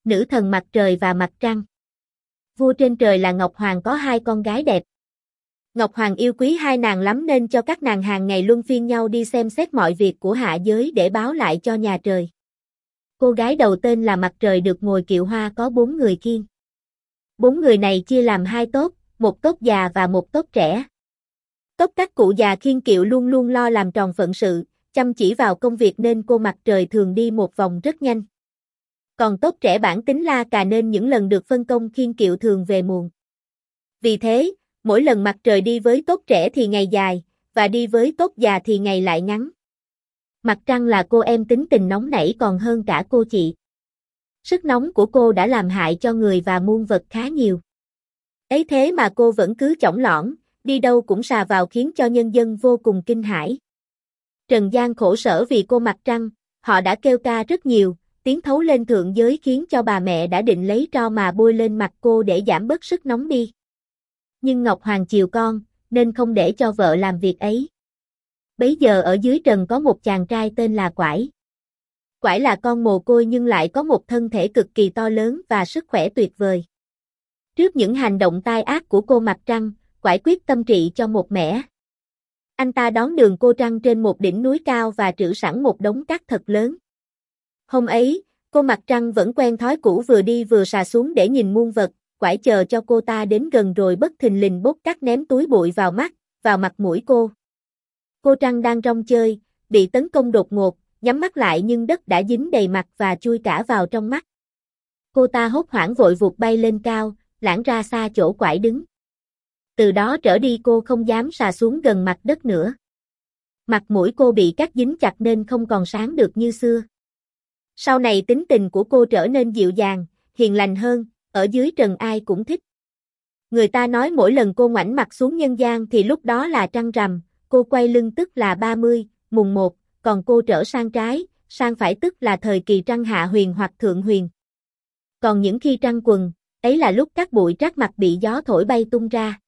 nữ thần mặt trời và mặt trăng. Vua trên trời là Ngọc Hoàng có hai con gái đẹp. Ngọc Hoàng yêu quý hai nàng lắm nên cho các nàng hàng ngày luân phiên nhau đi xem xét mọi việc của hạ giới để báo lại cho nhà trời. Cô gái đầu tên là Mặt Trời được ngồi kiệu hoa có 4 người khiêng. 4 người này chia làm 2 tốp, một tốp già và một tốp trẻ. Tốp các cụ già khiêng kiệu luôn luôn lo làm tròn phận sự, chăm chỉ vào công việc nên cô Mặt Trời thường đi một vòng rất nhanh. Còn tốp trẻ bản tính la cà nên những lần được phân công khiêng kiệu thường về muộn. Vì thế, mỗi lần Mặt Trời đi với tốp trẻ thì ngày dài, và đi với tốp già thì ngày lại ngắn. Mặt Trăng là cô em tính tình nóng nảy còn hơn cả cô chị. Sức nóng của cô đã làm hại cho người và muôn vật khá nhiều. Ấy thế mà cô vẫn cứ chõng lõn, đi đâu cũng sà vào khiến cho nhân dân vô cùng kinh hãi. Trần gian khổ sở vì cô Mặt Trăng, họ đã kêu ca rất nhiều, tiếng thấu lên thượng giới khiến cho bà mẹ đã định lấy tro mà bôi lên mặt cô để giảm bớt sức nóng đi. Nhưng Ngọc Hoàng chiều con, nên không để cho vợ làm việc ấy. Bấy giờ ở dưới trần có một chàng trai tên là Quải. Quải là con mồ côi nhưng lại có một thân thể cực kỳ to lớn và sức khỏe tuyệt vời. Trước những hành động tai ác của cô Mặt Trăng, Quải quyết tâm trị cho một mẻ. Anh ta đón đường cô Trăng trên một đỉnh núi cao và trữ sẵn một đống cát thật lớn. Hôm ấy, cô Mặt Trăng vẫn quen thói cũ vừa đi vừa sà xuống để nhìn muôn vật, Quải chờ cho cô ta đến gần rồi bất thình lình bốc cát ném túi bụi vào mắt, vào mặt mũi cô. Cô Trăng đang rong chơi, bị tấn công đột ngột, nhắm mắt lại nhưng đất đã dính đầy mặt và chui cả vào trong mắt. Cô ta hốt hoảng vội vụt bay lên cao, lảng ra xa chỗ Quải đứng. Từ đó trở đi cô không dám sà xuống gần mặt đất nữa. Mặt mũi cô bị cát dính chặt nên không còn sáng được như xưa. Sau này tính tình của cô trở nên dịu dàng, hiền lành hơn, ở dưới trần ai cũng thích. Người ta nói mỗi lần cô ngoảnh mặt xuống nhân gian thì lúc đó là trăng rằm, cô quay lưng tức là 30, mùng 1, còn cô trở sang trái, sang phải tức là thời kỳ trăng hạ huyền hoặc thượng huyền. Còn những khi trăng quần, ấy là lúc các bụi trát mặt bị gió thổi bay tung ra.